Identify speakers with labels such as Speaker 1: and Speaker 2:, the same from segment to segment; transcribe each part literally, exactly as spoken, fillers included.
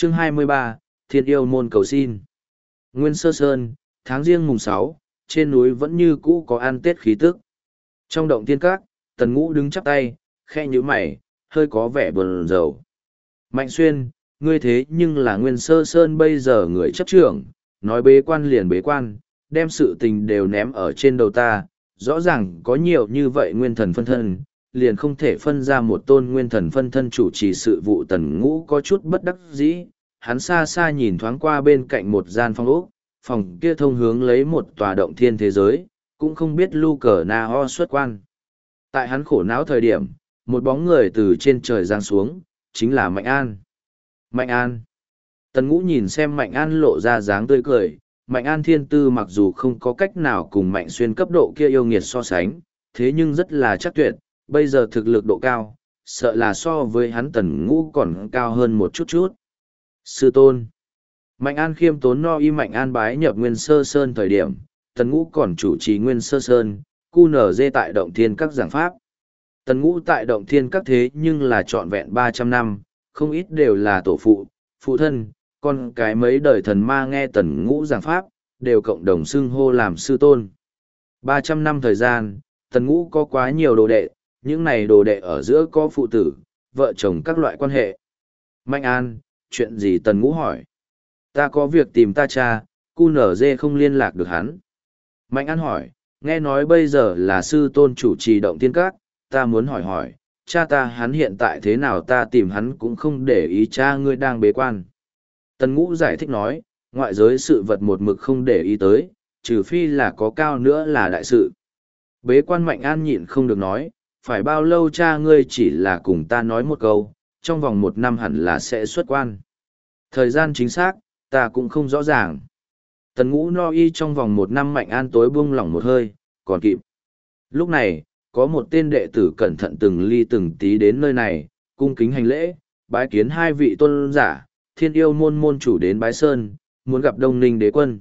Speaker 1: Chương hai mươi ba, Thiên yêu môn cầu xin. Nguyên Sơ Sơn, tháng riêng mùng sáu, trên núi vẫn như cũ có ăn tết khí tức. Trong động tiên các, Tần Ngũ đứng chắp tay, khe nhíu mày, hơi có vẻ buồn rầu. Mạnh Xuyên, ngươi thế nhưng là Nguyên Sơ Sơn bây giờ người chấp trưởng, nói bế quan liền bế quan, đem sự tình đều ném ở trên đầu ta, rõ ràng có nhiều như vậy nguyên thần phân thân, liền không thể phân ra một tôn nguyên thần phân thân chủ trì sự vụ. Tần Ngũ có chút bất đắc dĩ, hắn xa xa nhìn thoáng qua bên cạnh một gian phòng ốc, phòng kia thông hướng lấy một tòa động thiên thế giới, cũng không biết Lu Cờ Na Ho xuất quan. Tại hắn khổ não thời điểm, một bóng người từ trên trời giáng xuống, chính là Mạnh An. Mạnh An. Tần Ngũ nhìn xem Mạnh An lộ ra dáng tươi cười, Mạnh An thiên tư mặc dù không có cách nào cùng Mạnh Xuyên cấp độ kia yêu nghiệt so sánh, thế nhưng rất là chắc tuyệt, bây giờ thực lực độ cao, sợ là so với hắn Tần Ngũ còn cao hơn một chút chút. Sư tôn. Mạnh An khiêm tốn no y Mạnh An bái nhập Nguyên Sơ Sơn thời điểm, Tần Ngũ còn chủ trì Nguyên Sơ Sơn, cu nở dê tại động thiên các giảng pháp. Tần Ngũ tại động thiên các thế nhưng là trọn vẹn ba trăm năm, không ít đều là tổ phụ, phụ thân, con cái mấy đời thần ma nghe Tần Ngũ giảng pháp, đều cộng đồng xưng hô làm sư tôn. ba trăm năm thời gian, Tần Ngũ có quá nhiều đồ đệ, những này đồ đệ ở giữa có phụ tử, vợ chồng các loại quan hệ. Mạnh An, chuyện gì? Tần Ngũ hỏi. Ta có việc tìm ta cha, cu nở dê không liên lạc được hắn. Mạnh An hỏi, nghe nói bây giờ là sư tôn chủ trì động tiên các, ta muốn hỏi hỏi, cha ta hắn hiện tại thế nào? Ta tìm hắn cũng không để ý, cha ngươi đang bế quan. Tần Ngũ giải thích nói, ngoại giới sự vật một mực không để ý tới, trừ phi là có cao nữa là đại sự. Bế quan. Mạnh An nhịn không được nói, phải bao lâu? Cha ngươi chỉ là cùng ta nói một câu, trong vòng một năm hẳn là sẽ xuất quan. Thời gian chính xác, ta cũng không rõ ràng. Tần Ngũ no y trong vòng một năm. Mạnh An tối buông lỏng một hơi, còn kịp. Lúc này, có một tên đệ tử cẩn thận từng ly từng tí đến nơi này, cung kính hành lễ, bái kiến hai vị tôn giả, Thiên yêu môn môn chủ đến bái sơn, muốn gặp Đông Ninh đế quân.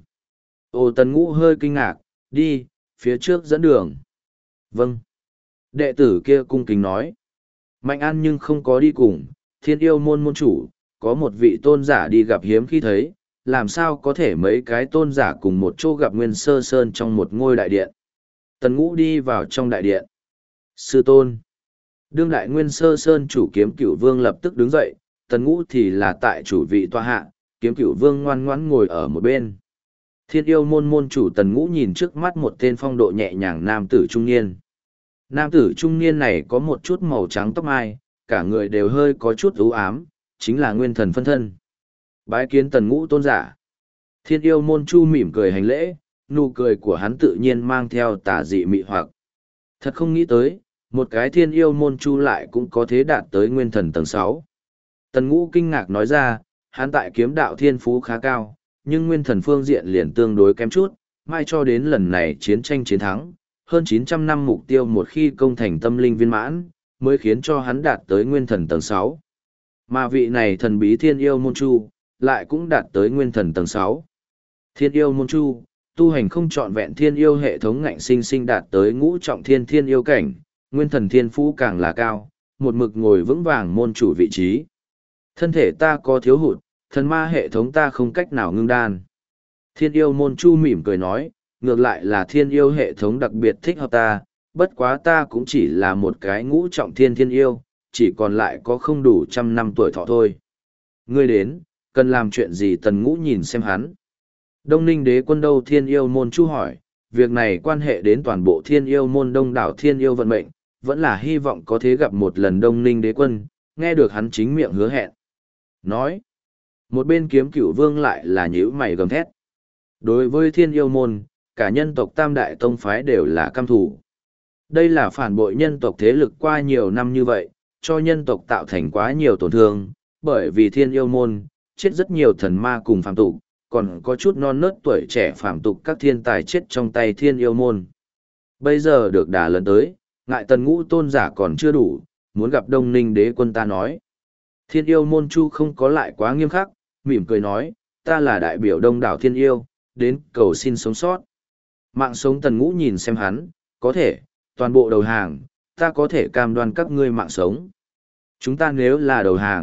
Speaker 1: Ồ. Tần Ngũ hơi kinh ngạc, đi, phía trước dẫn đường. Vâng. Đệ tử kia cung kính nói. Mạnh An nhưng không có đi cùng, Thiên yêu môn môn chủ, có một vị tôn giả đi gặp hiếm khi thấy, làm sao có thể mấy cái tôn giả cùng một chỗ gặp Nguyên Sơ Sơn trong một ngôi đại điện. Tần Ngũ đi vào trong đại điện. Sư tôn. Đương đại Nguyên Sơ Sơn chủ Kiếm Cửu Vương lập tức đứng dậy, Tần Ngũ thì là tại chủ vị tọa hạ, Kiếm Cửu Vương ngoan ngoãn ngồi ở một bên. Thiên yêu môn môn chủ Tần Ngũ nhìn trước mắt một tên phong độ nhẹ nhàng nam tử trung niên. Nam tử trung niên này có một chút màu trắng tóc mai, cả người đều hơi có chút u ám, chính là nguyên thần phân thân. Bái kiến Tần Ngũ tôn giả. Thiên yêu môn chu mỉm cười hành lễ, nụ cười của hắn tự nhiên mang theo tà dị mị hoặc. Thật không nghĩ tới, một cái thiên yêu môn chu lại cũng có thế đạt tới nguyên thần tầng sáu. Tần Ngũ kinh ngạc nói ra, hắn tại kiếm đạo thiên phú khá cao, nhưng nguyên thần phương diện liền tương đối kém chút, mai cho đến lần này chiến tranh chiến thắng, hơn chín trăm năm mục tiêu một khi công thành tâm linh viên mãn, mới khiến cho hắn đạt tới nguyên thần tầng sáu. Mà vị này thần bí thiên yêu môn chu, lại cũng đạt tới nguyên thần tầng sáu. Thiên yêu môn chu, tu hành không trọn vẹn thiên yêu hệ thống ngạnh sinh sinh đạt tới ngũ trọng thiên thiên yêu cảnh, nguyên thần thiên phú càng là cao, một mực ngồi vững vàng môn chủ vị trí. Thân thể ta có thiếu hụt, thần ma hệ thống ta không cách nào ngưng đan. Thiên yêu môn chu mỉm cười nói, ngược lại là thiên yêu hệ thống đặc biệt thích hợp ta, bất quá ta cũng chỉ là một cái ngũ trọng thiên thiên yêu, chỉ còn lại có không đủ trăm năm tuổi thọ thôi. Ngươi đến, cần làm chuyện gì? Tần Ngũ nhìn xem hắn. Đông Ninh đế quân đâu? Thiên yêu môn chu hỏi, việc này quan hệ đến toàn bộ thiên yêu môn đông đảo thiên yêu vận mệnh, vẫn là hy vọng có thể gặp một lần Đông Ninh đế quân, nghe được hắn chính miệng hứa hẹn. Nói, một bên Kiếm Cửu Vương lại là nhíu mày gầm thét. Đối với thiên yêu môn, cả nhân tộc tam đại tông phái đều là căm thù. Đây là phản bội nhân tộc thế lực qua nhiều năm như vậy, cho nhân tộc tạo thành quá nhiều tổn thương, bởi vì thiên yêu môn, chết rất nhiều thần ma cùng phàm tục, còn có chút non nớt tuổi trẻ phàm tục các thiên tài chết trong tay thiên yêu môn. Bây giờ được đả lần tới, ngại Tần Ngũ tôn giả còn chưa đủ, muốn gặp Đông Ninh đế quân. Ta nói. Thiên yêu môn chu không có lại quá nghiêm khắc, mỉm cười nói, ta là đại biểu đông đảo thiên yêu, đến cầu xin sống sót. Mạng sống. Tần Ngũ nhìn xem hắn, có thể, toàn bộ đầu hàng, ta có thể cam đoan các ngươi mạng sống. Chúng ta nếu là đầu hàng,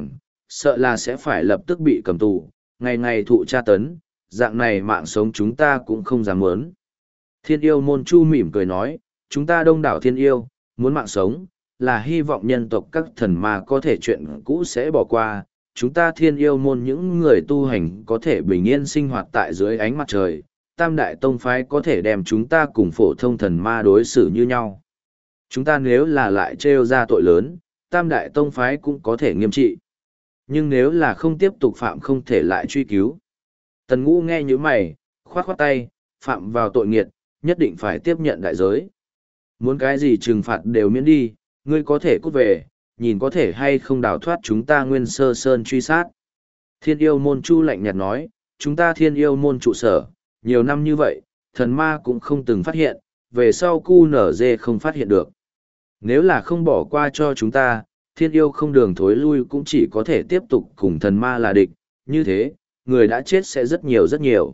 Speaker 1: sợ là sẽ phải lập tức bị cầm tù, ngày ngày thụ tra tấn, dạng này mạng sống chúng ta cũng không dám muốn. Thiên yêu môn chu mỉm cười nói, chúng ta đông đảo thiên yêu, muốn mạng sống, là hy vọng nhân tộc các thần ma có thể chuyện cũ sẽ bỏ qua, chúng ta thiên yêu môn những người tu hành có thể bình yên sinh hoạt tại dưới ánh mặt trời, tam đại tông phái có thể đem chúng ta cùng phổ thông thần ma đối xử như nhau. Chúng ta nếu là lại trêu ra tội lớn, tam đại tông phái cũng có thể nghiêm trị. Nhưng nếu là không tiếp tục phạm không thể lại truy cứu. Tần Ngũ nghe như mày, khoát khoát tay, phạm vào tội nghiệt, nhất định phải tiếp nhận đại giới. Muốn cái gì trừng phạt đều miễn đi, ngươi có thể cút về, nhìn có thể hay không đào thoát chúng ta Nguyên Sơ Sơn truy sát. Thiên yêu môn chu lạnh nhạt nói, chúng ta thiên yêu môn trụ sở, nhiều năm như vậy, thần ma cũng không từng phát hiện, về sau cu nở dê không phát hiện được. Nếu là không bỏ qua cho chúng ta, thiên yêu không đường thối lui cũng chỉ có thể tiếp tục cùng thần ma là địch, như thế, người đã chết sẽ rất nhiều rất nhiều.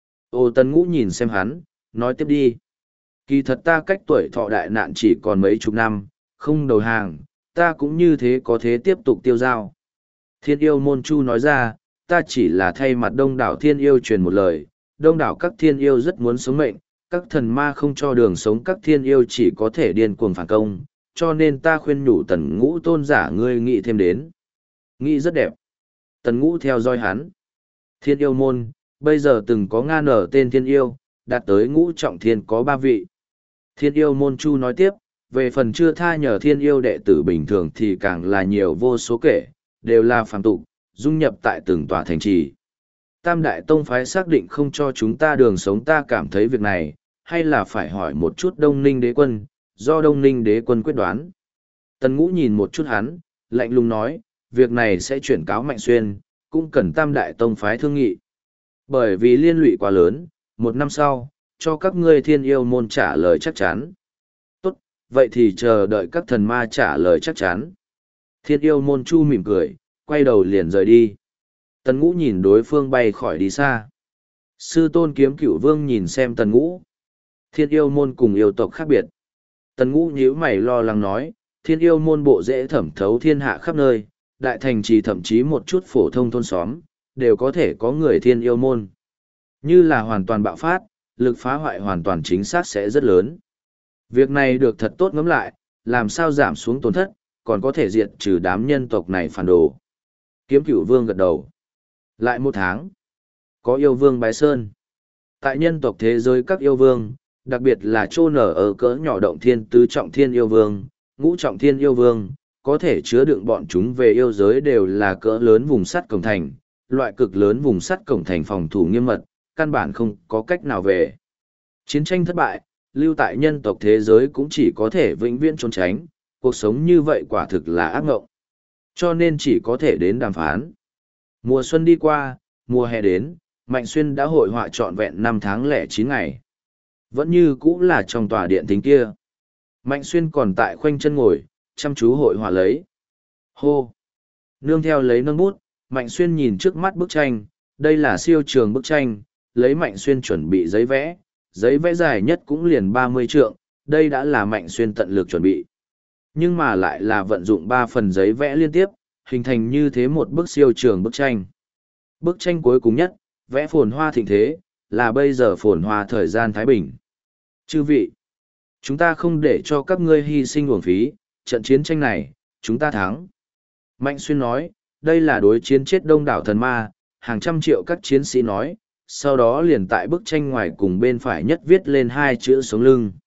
Speaker 1: Ô Tần Ngũ nhìn xem hắn, nói tiếp đi. Kỳ thật ta cách tuổi thọ đại nạn chỉ còn mấy chục năm, không đầu hàng, ta cũng như thế có thế tiếp tục tiêu dao. Thiên yêu môn chu nói ra, ta chỉ là thay mặt đông đảo thiên yêu truyền một lời, đông đảo các thiên yêu rất muốn sống mệnh, các thần ma không cho đường sống các thiên yêu chỉ có thể điên cuồng phản công, cho nên ta khuyên nhủ Tần Ngũ tôn giả ngươi nghĩ thêm đến. Nghĩ rất đẹp. Tần Ngũ theo dõi hắn. Thiên yêu môn, bây giờ từng có nga nở tên thiên yêu, đạt tới ngũ trọng thiên có ba vị. Thiên yêu môn chu nói tiếp, về phần chưa tha nhờ thiên yêu đệ tử bình thường thì càng là nhiều vô số kể, đều là phàm tục, dung nhập tại từng tòa thành trì. Tam đại tông phái xác định không cho chúng ta đường sống, ta cảm thấy việc này, hay là phải hỏi một chút Đông Ninh đế quân, do Đông Ninh đế quân quyết đoán. Tần Ngũ nhìn một chút hắn, lạnh lùng nói, việc này sẽ chuyển cáo Mạnh Xuyên, cũng cần tam đại tông phái thương nghị. Bởi vì liên lụy quá lớn, một năm sau, cho các ngươi thiên yêu môn trả lời chắc chắn. Tốt, vậy thì chờ đợi các thần ma trả lời chắc chắn. Thiên yêu môn chu mỉm cười, quay đầu liền rời đi. Tần Ngũ nhìn đối phương bay khỏi đi xa. Sư tôn kiếm cửu vương nhìn xem Tần Ngũ. Thiên yêu môn cùng yêu tộc khác biệt. Tần Ngũ nhíu mày lo lắng nói, thiên yêu môn bộ dễ thẩm thấu thiên hạ khắp nơi, đại thành trì thậm chí một chút phổ thông thôn xóm, đều có thể có người thiên yêu môn. Như là hoàn toàn bạo phát, lực phá hoại hoàn toàn chính xác sẽ rất lớn. Việc này được thật tốt ngẫm lại, làm sao giảm xuống tổn thất, còn có thể diệt trừ đám nhân tộc này phản đồ. Kiếm Cửu Vương gật đầu. Lại một tháng, có yêu vương bái sơn. Tại nhân tộc thế giới các yêu vương, đặc biệt là chôn ở ở cỡ nhỏ động thiên tứ trọng thiên yêu vương, ngũ trọng thiên yêu vương, có thể chứa đựng bọn chúng về yêu giới đều là cỡ lớn vùng sắt cổng thành, loại cực lớn vùng sắt cổng thành phòng thủ nghiêm mật, căn bản không có cách nào về. Chiến tranh thất bại, lưu tại nhân tộc thế giới cũng chỉ có thể vĩnh viễn trốn tránh, cuộc sống như vậy quả thực là ác ngộng. Cho nên chỉ có thể đến đàm phán. Mùa xuân đi qua, mùa hè đến, Mạnh Xuyên đã hội họa trọn vẹn năm tháng lẻ chín ngày. Vẫn như cũ là trong tòa điện thính kia. Mạnh Xuyên còn tại khoanh chân ngồi, chăm chú hội họa lấy. Hô! Nương theo lấy nâng bút, Mạnh Xuyên nhìn trước mắt bức tranh, đây là siêu trường bức tranh, lấy Mạnh Xuyên chuẩn bị giấy vẽ, giấy vẽ dài nhất cũng liền ba mươi trượng, đây đã là Mạnh Xuyên tận lực chuẩn bị. Nhưng mà lại là vận dụng ba phần giấy vẽ liên tiếp, hình thành như thế một bức siêu trường bức tranh. Bức tranh cuối cùng nhất, vẽ phồn hoa thịnh thế, là bây giờ phồn hoa thời gian Thái Bình. Chư vị, chúng ta không để cho các ngươi hy sinh uổng phí, trận chiến tranh này, chúng ta thắng. Mạnh Xuyên nói, đây là đối chiến chết đông đảo thần ma, hàng trăm triệu các chiến sĩ nói, sau đó liền tại bức tranh ngoài cùng bên phải nhất viết lên hai chữ sống lưng.